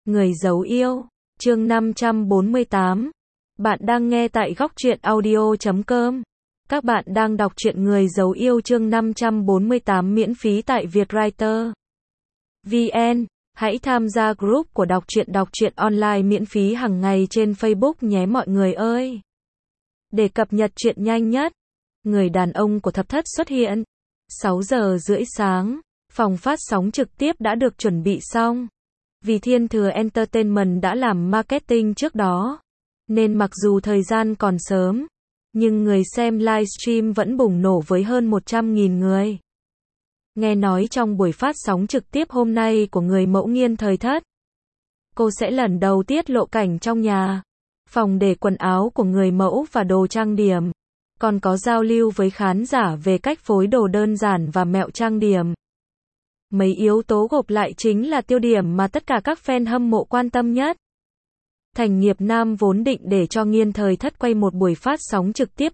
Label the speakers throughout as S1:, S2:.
S1: Người giấu yêu, chương 548. Bạn đang nghe tại Góc Truyện Audio.com. Các bạn đang đọc truyện Người giấu yêu chương 548 miễn phí tại Vietwriter VN. Hãy tham gia group của đọc truyện online miễn phí hàng ngày trên Facebook nhé mọi người ơi. Để cập nhật truyện nhanh nhất, người đàn ông của thập thất xuất hiện. 6 giờ rưỡi sáng, phòng phát sóng trực tiếp đã được chuẩn bị xong. Vì Thiên Thừa Entertainment đã làm marketing trước đó, nên mặc dù thời gian còn sớm, nhưng người xem livestream vẫn bùng nổ với hơn 100.000 người. Nghe nói trong buổi phát sóng trực tiếp hôm nay của người mẫu Nghiên Thời Thất, cô sẽ lần đầu tiết lộ cảnh trong nhà, phòng để quần áo của người mẫu và đồ trang điểm, còn có giao lưu với khán giả về cách phối đồ đơn giản và mẹo trang điểm. Mấy yếu tố gộp lại chính là tiêu điểm mà tất cả các fan hâm mộ quan tâm nhất. Thành Nghiệp Nam vốn định để cho Nghiên Thời Thất quay một buổi phát sóng trực tiếp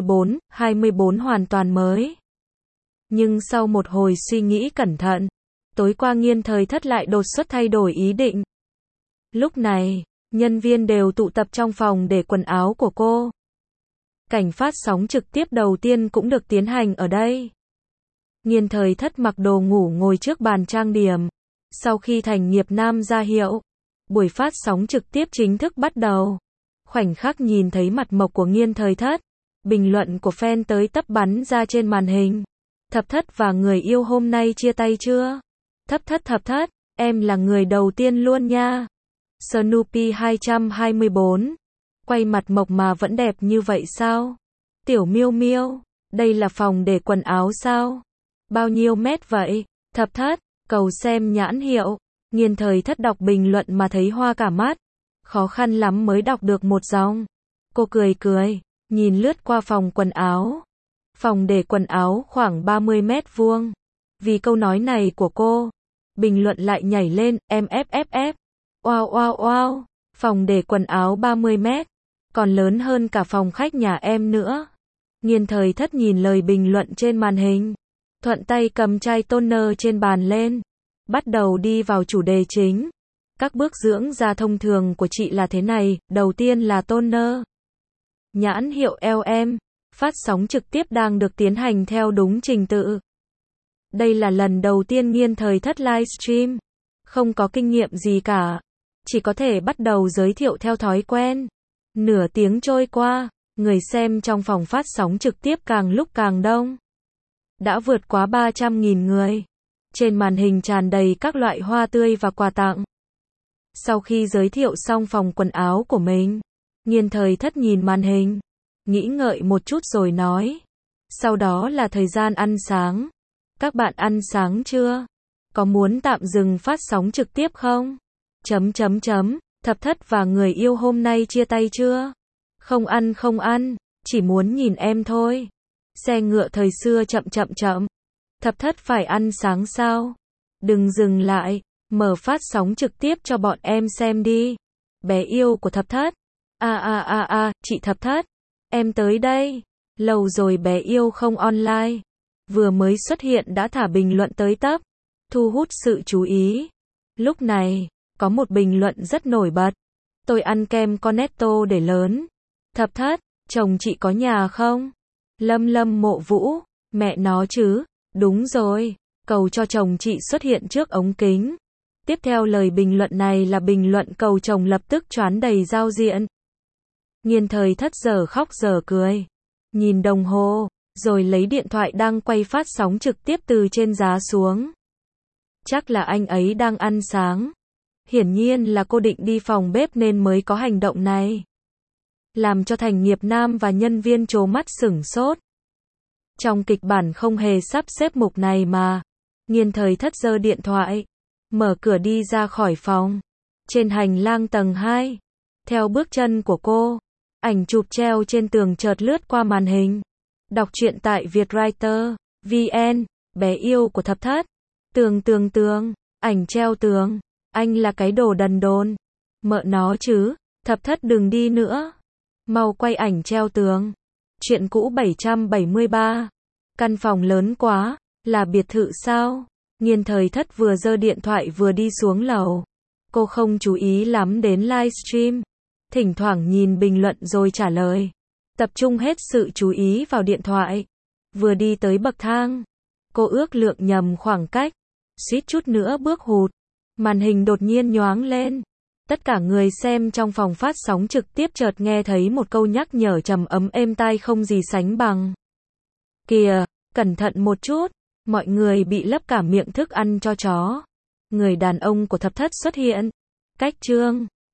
S1: 24 hoàn toàn mới. Nhưng sau một hồi suy nghĩ cẩn thận, tối qua Nghiên Thời Thất lại đột xuất thay đổi ý định. Lúc này, nhân viên đều tụ tập trong phòng để quần áo của cô. Cảnh phát sóng trực tiếp đầu tiên cũng được tiến hành ở đây. Nghiên Thời Thất mặc đồ ngủ ngồi trước bàn trang điểm. Sau khi Thành Nghiệp Nam ra hiệu, buổi phát sóng trực tiếp chính thức bắt đầu. Khoảnh khắc nhìn thấy mặt mộc của Nghiên Thời Thất, bình luận của fan tới tấp bắn ra trên màn hình. Thập thất và người yêu hôm nay chia tay chưa? Thập thất, em là người đầu tiên luôn nha. Snoopy 224. Quay mặt mộc mà vẫn đẹp như vậy sao? Tiểu Miêu Miêu, đây là phòng để quần áo sao? Bao nhiêu mét vậy? Thập thất, cầu xem nhãn hiệu. Nghiên Thời Thất đọc bình luận mà thấy hoa cả mắt. Khó khăn lắm mới đọc được một dòng. Cô cười, nhìn lướt qua phòng quần áo. Phòng để quần áo khoảng 30 mét vuông. Vì câu nói này của cô, bình luận lại nhảy lên, MFFF. Wow, phòng để quần áo 30 mét, còn lớn hơn cả phòng khách nhà em nữa. Nghiên Thời Thất nhìn lời bình luận trên màn hình, thuận tay cầm chai toner trên bàn lên, bắt đầu đi vào chủ đề chính. Các bước dưỡng da thông thường của chị là thế này, đầu tiên là toner. Nhãn hiệu LM, phát sóng trực tiếp đang được tiến hành theo đúng trình tự. Đây là lần đầu tiên Nghiên Thời Thất livestream, không có kinh nghiệm gì cả, chỉ có thể bắt đầu giới thiệu theo thói quen. Nửa tiếng trôi qua, người xem trong phòng phát sóng trực tiếp càng lúc càng đông. Đã vượt quá 300.000 người. Trên màn hình tràn đầy các loại hoa tươi và quà tặng. Sau khi giới thiệu xong phòng quần áo của mình, Nghiên Thời Thất nhìn màn hình, nghĩ ngợi một chút rồi nói. Sau đó là thời gian ăn sáng. Các bạn ăn sáng chưa? Có muốn tạm dừng phát sóng trực tiếp không? Thập thất và người yêu hôm nay chia tay chưa? Không ăn, chỉ muốn nhìn em thôi. Xe ngựa thời xưa chậm. Thập thất phải ăn sáng sao? Đừng dừng lại, mở phát sóng trực tiếp cho bọn em xem đi. Bé yêu của thập thất. Chị thập thất, em tới đây. Lâu rồi bé yêu không online. Vừa mới xuất hiện đã thả bình luận tới tấp, thu hút sự chú ý. Lúc này, có một bình luận rất nổi bật. Tôi ăn kem Cornetto để lớn. Thập thất, chồng chị có nhà không? Lâm Mộ Vũ, mẹ nó chứ. Đúng rồi, cầu cho chồng chị xuất hiện trước ống kính. Tiếp theo lời bình luận này là bình luận cầu chồng lập tức choán đầy giao diện. Nghiên Thời Thất giờ khóc giờ cười, nhìn đồng hồ, rồi lấy điện thoại đang quay phát sóng trực tiếp từ trên giá xuống. Chắc là anh ấy đang ăn sáng. Hiển nhiên là cô định đi phòng bếp nên mới có hành động này. Làm cho Thành Nghiệp Nam và nhân viên trố mắt sửng sốt. Trong kịch bản không hề sắp xếp mục này mà. Nghiên Thời Thất giơ điện thoại, mở cửa đi ra khỏi phòng. Trên hành lang tầng 2, theo bước chân của cô, ảnh chụp treo trên tường chợt lướt qua màn hình. Đọc truyện tại Vietwriter VN. Bé yêu của thập thất. Tường, ảnh treo tường. Anh là cái đồ đần độn. Mợ nó chứ. Thập thất đừng đi nữa. Mau quay ảnh treo tường. Chuyện cũ 773. Căn phòng lớn quá. Là biệt thự sao? Nghiên Thời Thất vừa giơ điện thoại vừa đi xuống lầu. Cô không chú ý lắm đến livestream, thỉnh thoảng nhìn bình luận rồi trả lời. Tập trung hết sự chú ý vào điện thoại. Vừa đi tới bậc thang, cô ước lượng nhầm khoảng cách, suýt chút nữa bước hụt. Màn hình đột nhiên nhoáng lên. Tất cả người xem trong phòng phát sóng trực tiếp chợt nghe thấy một câu nhắc nhở trầm ấm êm tai không gì sánh bằng. Kìa, cẩn thận một chút, mọi người bị lấp cả miệng thức ăn cho chó. Người đàn ông của thập thất xuất hiện. Cách chương